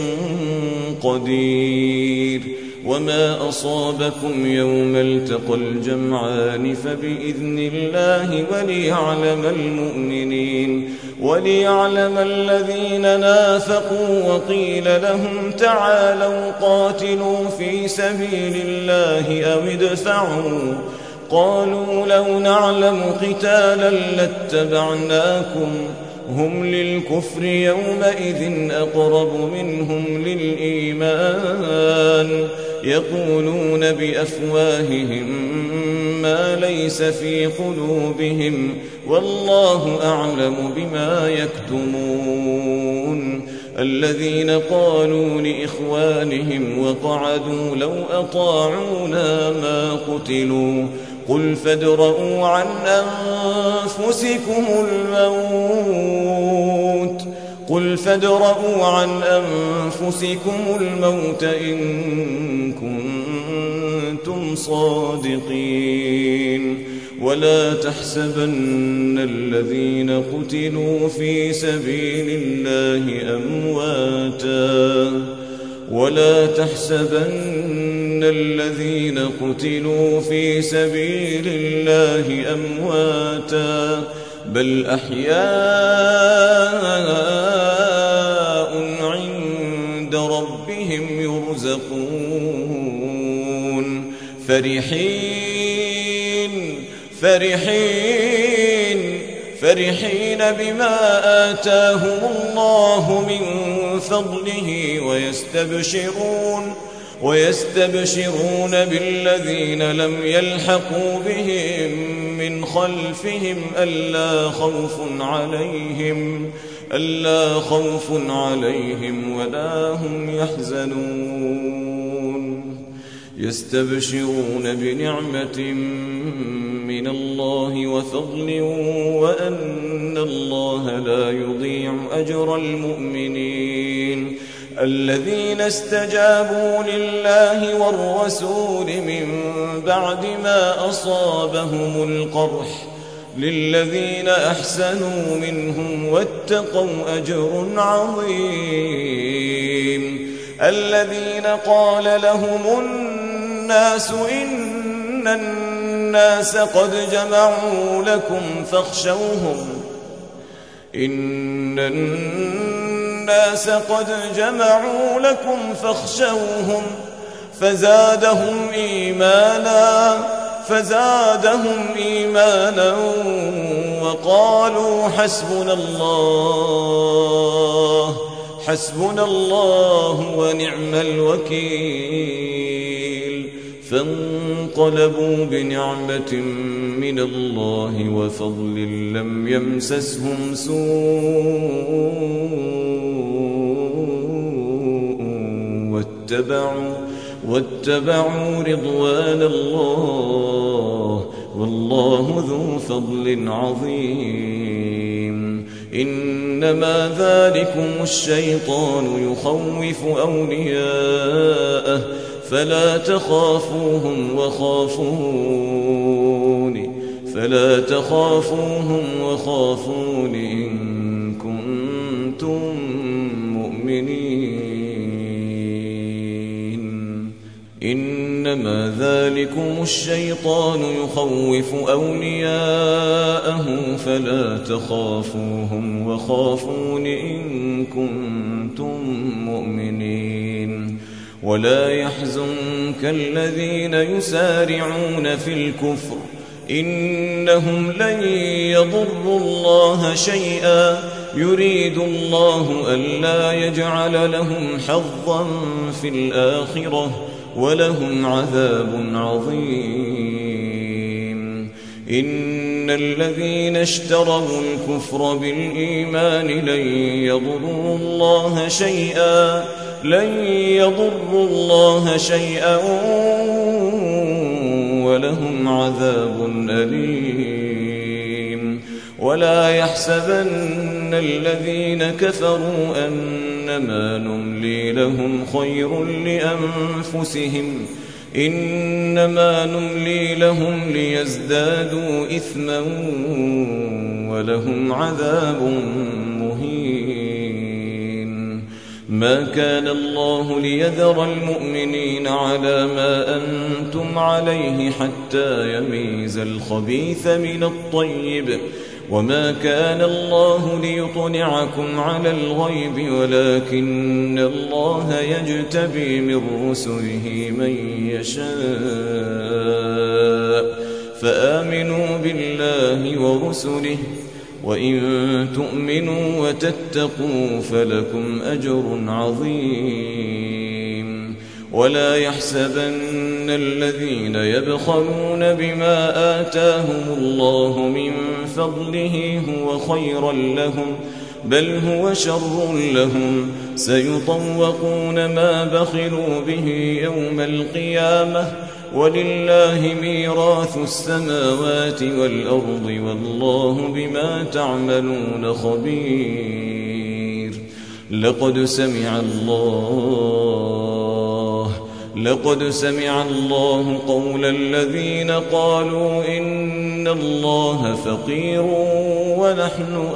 قدير وما أصابكم يوم التقى الجمعان فبإذن الله وليعلم الذين نافقوا وقيل لهم تعالوا قاتلوا في سبيل الله أو ادفعوا قالوا لو نعلم قتالا لاتبعناكم هم للكفر يومئذ أقرب منهم للإيمان يقولون بأفواههم ما ليس في قلوبهم والله أعلم بما يكتمون الذين قالوا لإخوانهم وقعدوا لو أطاعونا ما قتلوا قل فادرءوا عن أنفسكم الموت إن كنتم صادقين ولا تحسبن الذين قتلوا في سبيل الله أمواتا بل أحياء عند ربهم يرزقون فرحين بما آتاهم الله من فضله ويستبشرون بالذين لم يلحقوا بهم من خلفهم ألا خوف عليهم ولا هم يحزنون يستبشرون بنعمة من الله وفضل وأن الله لا يضيع أجر المؤمنين الذين استجابوا لله والرسول من بعد ما أصابهم القرح للذين أحسنوا منهم واتقوا أجر عظيم الذين قال لهم الناس إن الناس قد جمعوا لكم فاخشوهم فزادهم إيمانا وقالوا حسبنا الله ونعم الوكيل فانقلبوا بنعمة من الله وفضل لم يمسسهم سوء واتبعوا رضوان الله والله ذو فضل عظيم إنما ذلكم الشيطان يخوف أولياءه فلا تخافوهم وخافون إن كنتم مؤمنين إنما ذلكم الشيطان يخوف أولياءه فلا تخافوهم وخافون إن كنتم مؤمنين ولا يحزنك الذين يسارعون في الكفر إنهم لن يضروا الله شيئا يريد الله ألا يجعل لهم حظا في الآخرة ولهم عذاب عظيم إن الذين اشتروا الكفر بالإيمان لن يضروا الله شيئا ولهم عذاب أليم ولا يحسبن الذين كفروا أنما نملي لهم خير لأنفسهم إنما نملي لهم ليزدادوا إثما ولهم عذاب مهين ما كان الله ليذر المؤمنين على ما أنتم عليه حتى يميز الخبيث من الطيب وما كان الله ليطلعكم على الغيب ولكن الله يجتبي من رسله من يشاء فآمنوا بالله ورسله وإن تؤمنوا وتتقوا فلكم أجر عظيم ولا يحسبن الذين يبخلون بما آتاهم الله من فضله هو خيرا لهم بل هو شر لهم سيطوقون ما بخلوا به يوم القيامة ولله ميراث السماوات والأرض والله بما تعملون خبير لقد سمع الله قول الذين قالوا إن الله فقير ونحن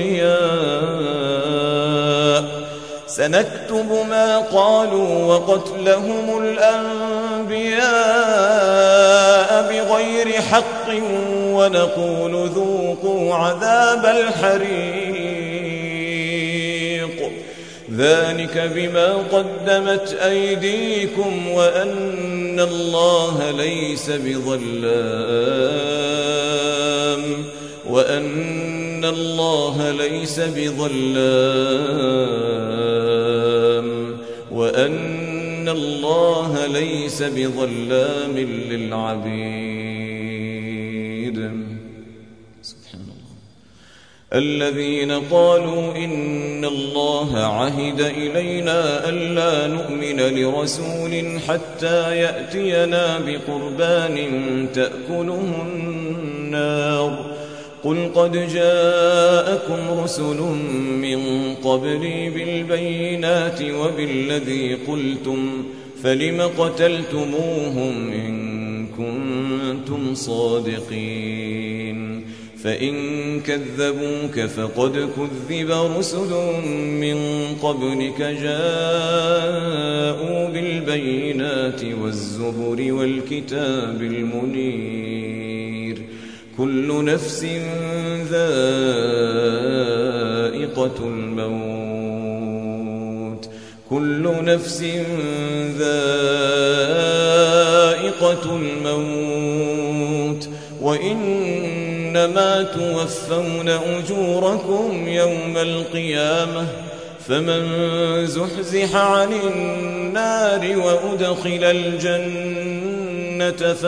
أغنياء سنكتب ما قالوا وقتلهم الأنبياء بغير حق ونقول ذوقوا عذاب الحريق ذلك بما قدمت أيديكم وأن الله ليس بظلام للعبيد سبحان الله الذين قالوا إن الله عهد إلينا ألا نؤمن لرسول حتى يأتينا بقربان تأكله النار قل قد جاءكم رسل من قبلي بالبينات وبالذي قلتم فلم قتلتموهم إن كنتم صادقين فإن كذبوك فقد كذب رسل من قبلك جاءوا بالبينات والزبر والكتاب المنير كل نفس ذائقة الموت وإنما توفون أجوركم يوم القيامة فمن زحزح عن النار وأدخل الجنة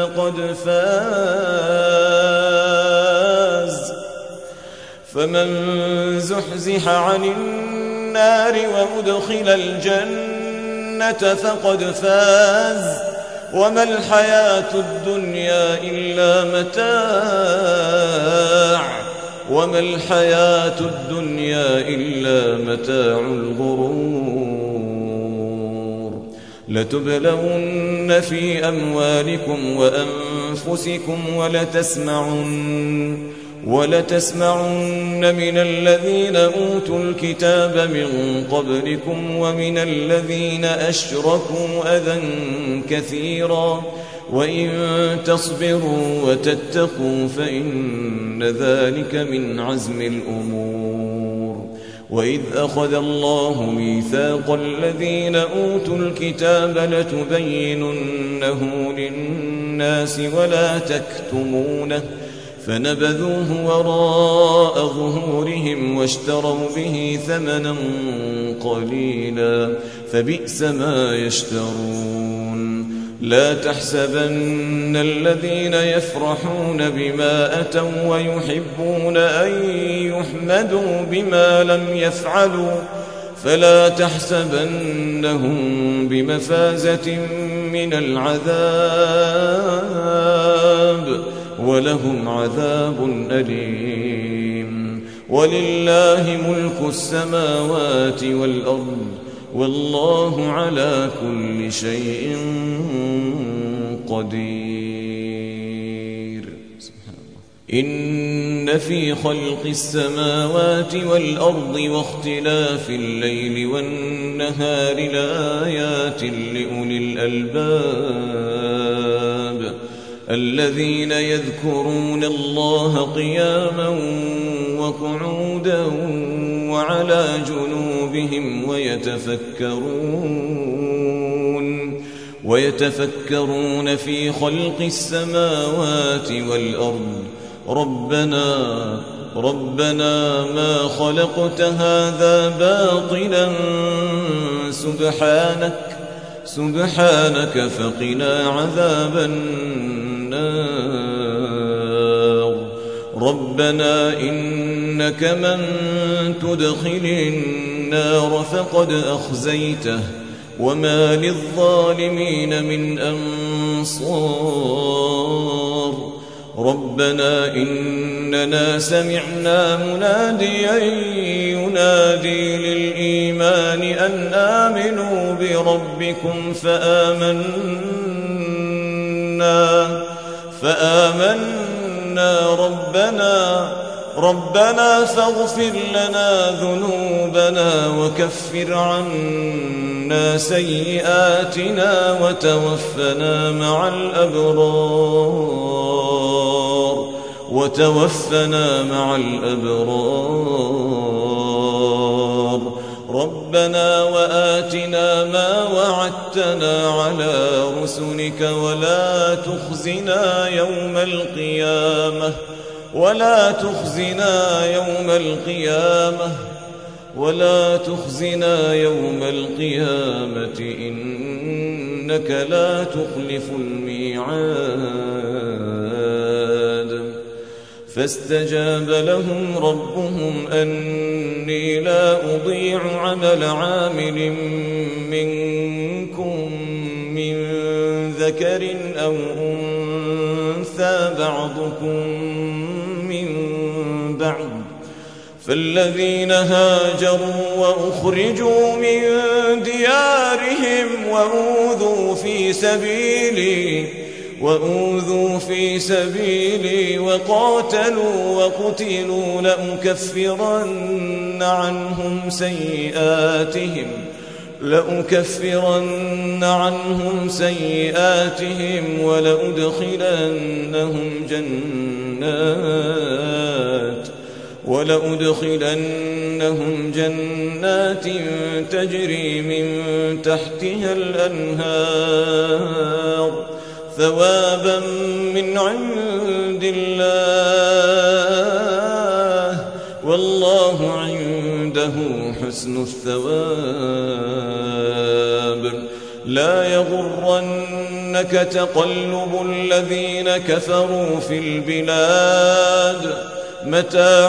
فقد فاز وما الحياة الدنيا إلا متاع الغرور لتبلون ولتسمعن من الذين أوتوا الكتاب من قبلكم ومن الذين أشركوا أذى كثيرا وإن تصبروا وتتقوا فإن ذلك من عزم الأمور. وإذ أخذ الله ميثاق الذين أوتوا الكتاب لتبيننه للناس ولا تكتمونه فنبذوه وراء ظهورهم واشتروا به ثمنا قليلا فبئس ما يشترون. لا تحسبن الذين يفرحون بما أتوا ويحبون أن يحمدوا بما لم يفعلوا فلا تحسبنهم بمفازة من العذاب ولهم عذاب أليم. ولله ملك السماوات والأرض والله على كل شيء قدير. إن في خلق السماوات والأرض واختلاف الليل والنهار لآيات لأولي الألباب الذين يذكرون الله قياما وقعودا وعلى جنوبهم ويتفكرون في خلق السماوات والأرض ربنا ما خلقت هذا باطلا سبحانك فقنا عذاب النار. ربنا إنك من تدخل النار فقد أخزيته وما للظالمين من أنصار. ربنا إننا سمعنا مناديا ينادي للإيمان أن آمنوا بربكم فآمنا ربنا فاغفر لنا ذنوبنا وكفر عنا سيئاتنا وتوفنا مع الأبرار. ربنا وآتنا ما وعدتنا على رسلك ولا تخزنا يوم القيامة إنك لا تخلف الميعاد. فاستجاب لهم ربهم أني لا أضيع عمل عامل منكم من ذكر أو أنثى بعضكم من بعض. فالذين هاجروا وأخرجوا من ديارهم وأوذوا في سبيلي وقاتلوا وقتلوا لأكفرن عنهم سيئاتهم ولأدخلنهم جنات تجري من تحتها الأنهار ثوابا من عند الله والله عنده حسن الثواب. لا يغرنك تقلب الذين كفروا في البلاد متاع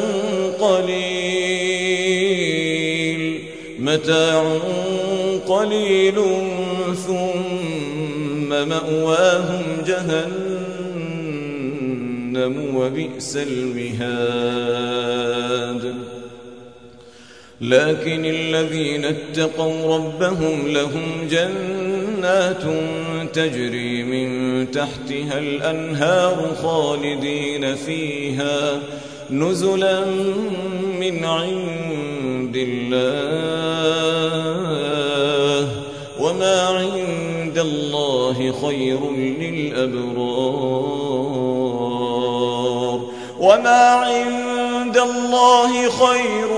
قليل ثم مأواهم جهنم وبئس المهاد. لكن الذين اتقوا ربهم لهم جنات جنات تجري من تحتها الأنهار خالدين فيها نزلا من عند الله وما عند الله خير للأبرار وما عند الله خير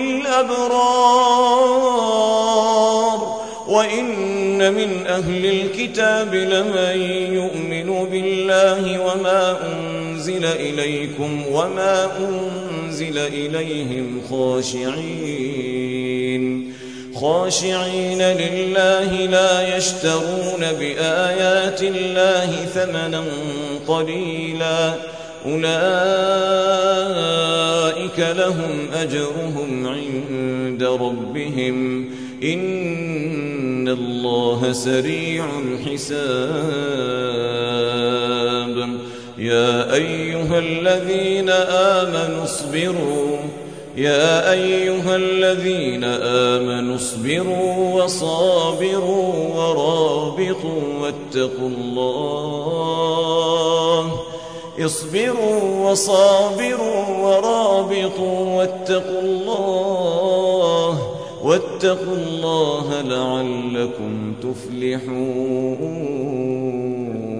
للأبرار وإن من أهل الكتاب لمن يؤمن بالله وما أنزل إليكم وما أنزل إليهم خاشعين لله لا يشترون بآيات الله ثمنا قليلا أولئك لهم أجرهم عند ربهم إن الله سريع الحساب يا أيها الذين آمنوا اصبروا وصابروا ورابطوا واتقوا الله لعلكم تفلحون